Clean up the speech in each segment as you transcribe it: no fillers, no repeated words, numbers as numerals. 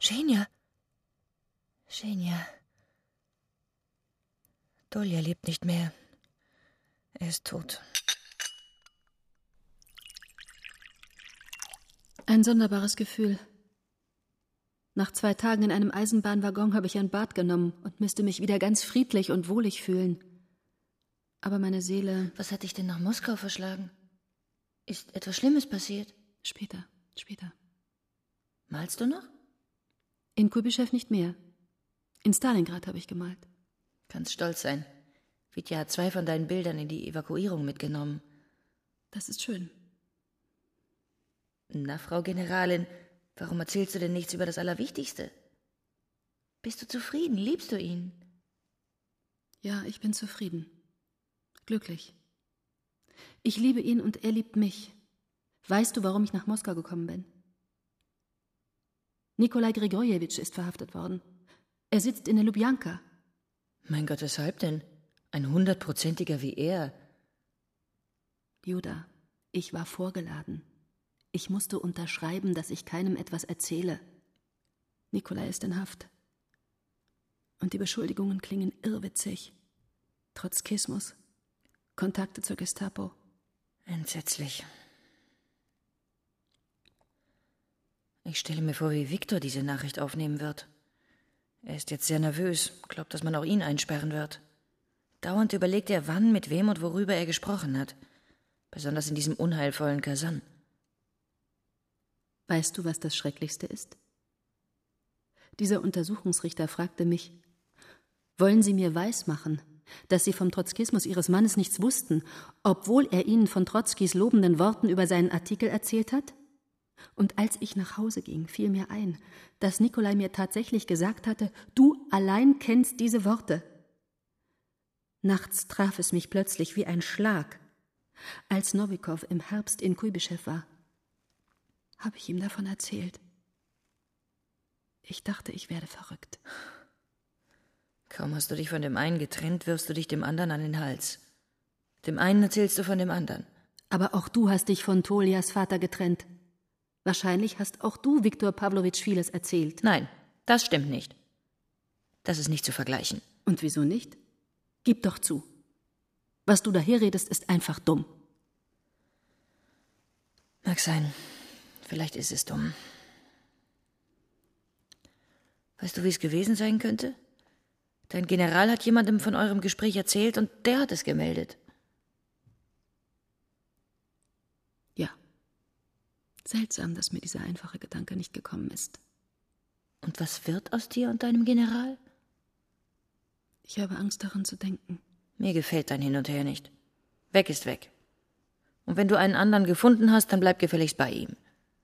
Xenia. Dolja lebt nicht mehr. Er ist tot. Ein sonderbares Gefühl. Nach 2 Tagen in einem Eisenbahnwaggon habe ich ein Bad genommen und müsste mich wieder ganz friedlich und wohlig fühlen. Aber meine Seele... Was hat dich denn nach Moskau verschlagen? Ist etwas Schlimmes passiert? Später. Malst du noch? In Kuibyschew nicht mehr. In Stalingrad habe ich gemalt. Kannst stolz sein. Vitja hat 2 von deinen Bildern in die Evakuierung mitgenommen. Das ist schön. Na, Frau Generalin, warum erzählst du denn nichts über das Allerwichtigste? Bist du zufrieden? Liebst du ihn? Ja, ich bin zufrieden. Glücklich. Ich liebe ihn und er liebt mich. Weißt du, warum ich nach Moskau gekommen bin? Nikolai Grigorjewitsch ist verhaftet worden. Er sitzt in der Lubjanka. Mein Gott, weshalb denn? Ein 100%iger wie er. Juda, ich war vorgeladen. Ich musste unterschreiben, dass ich keinem etwas erzähle. Nikolai ist in Haft. Und die Beschuldigungen klingen irrwitzig. Trotzkismus, Kontakte zur Gestapo. Entsetzlich. Ich stelle mir vor, wie Viktor diese Nachricht aufnehmen wird. Er ist jetzt sehr nervös, glaubt, dass man auch ihn einsperren wird. Dauernd überlegt er, wann, mit wem und worüber er gesprochen hat. Besonders in diesem unheilvollen Kasan. Weißt du, was das Schrecklichste ist? Dieser Untersuchungsrichter fragte mich, wollen Sie mir weismachen, dass Sie vom Trotzkismus Ihres Mannes nichts wussten, obwohl er Ihnen von Trotzkis lobenden Worten über seinen Artikel erzählt hat? Und als ich nach Hause ging, fiel mir ein, dass Nikolai mir tatsächlich gesagt hatte, du allein kennst diese Worte. Nachts traf es mich plötzlich wie ein Schlag. Als Nowikow im Herbst in Kuibyschew war, habe ich ihm davon erzählt. Ich dachte, ich werde verrückt. Kaum hast du dich von dem einen getrennt, wirfst du dich dem anderen an den Hals. Dem einen erzählst du von dem anderen. Aber auch du hast dich von Toljas Vater getrennt. Wahrscheinlich hast auch du Viktor Pawlowitsch vieles erzählt. Nein, das stimmt nicht. Das ist nicht zu vergleichen. Und wieso nicht? Gib doch zu. Was du daherredest, ist einfach dumm. Mag sein. Vielleicht ist es dumm. Weißt du, wie es gewesen sein könnte? Dein General hat jemandem von eurem Gespräch erzählt und der hat es gemeldet. Ja. Seltsam, dass mir dieser einfache Gedanke nicht gekommen ist. Und was wird aus dir und deinem General? Ich habe Angst, daran zu denken. Mir gefällt dein Hin und Her nicht. Weg ist weg. Und wenn du einen anderen gefunden hast, dann bleib gefälligst bei ihm.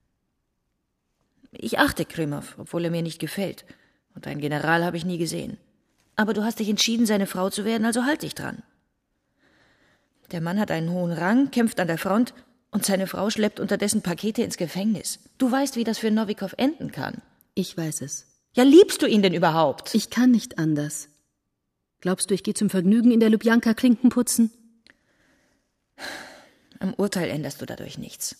Ich achte Krymov, obwohl er mir nicht gefällt. Und deinen General habe ich nie gesehen. Aber du hast dich entschieden, seine Frau zu werden, also halt dich dran. Der Mann hat einen hohen Rang, kämpft an der Front und seine Frau schleppt unterdessen Pakete ins Gefängnis. Du weißt, wie das für Nowikow enden kann. Ich weiß es. Ja, liebst du ihn denn überhaupt? Ich kann nicht anders. Glaubst du, ich gehe zum Vergnügen in der Lubjanka Klinken putzen? Am Urteil änderst du dadurch nichts.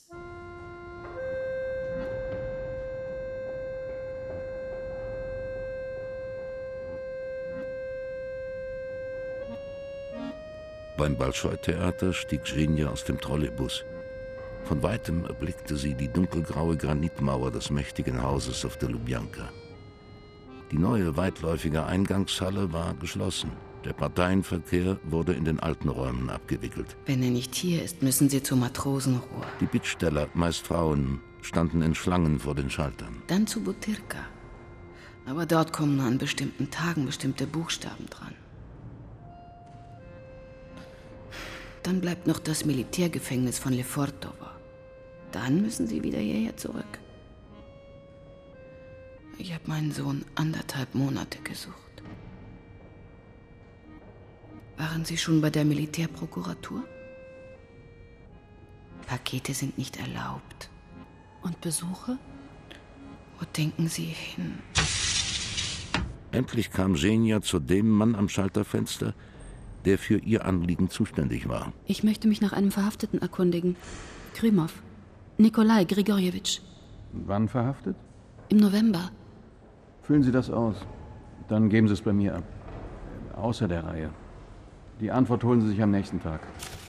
Beim Bolschoi-Theater stieg Xenia aus dem Trolleybus. Von weitem erblickte sie die dunkelgraue Granitmauer des mächtigen Hauses auf der Lubjanka. Die neue, weitläufige Eingangshalle war geschlossen. Der Parteienverkehr wurde in den alten Räumen abgewickelt. Wenn er nicht hier ist, müssen Sie zur Matrosenruhe. Die Bittsteller, meist Frauen, standen in Schlangen vor den Schaltern. Dann zu Butyrka. Aber dort kommen nur an bestimmten Tagen bestimmte Buchstaben dran. Dann bleibt noch das Militärgefängnis von Lefortowo. Dann müssen Sie wieder hierher zurück. Ich habe meinen Sohn 1,5 Monate gesucht. Waren Sie schon bei der Militärprokuratur? Pakete sind nicht erlaubt. Und Besuche? Wo denken Sie hin? Endlich kam Xenia zu dem Mann am Schalterfenster, der für ihr Anliegen zuständig war. Ich möchte mich nach einem Verhafteten erkundigen. Krymov. Nikolai Grigorjewitsch. Wann verhaftet? Im November. Füllen Sie das aus. Dann geben Sie es bei mir ab. Außer der Reihe. Die Antwort holen Sie sich am nächsten Tag.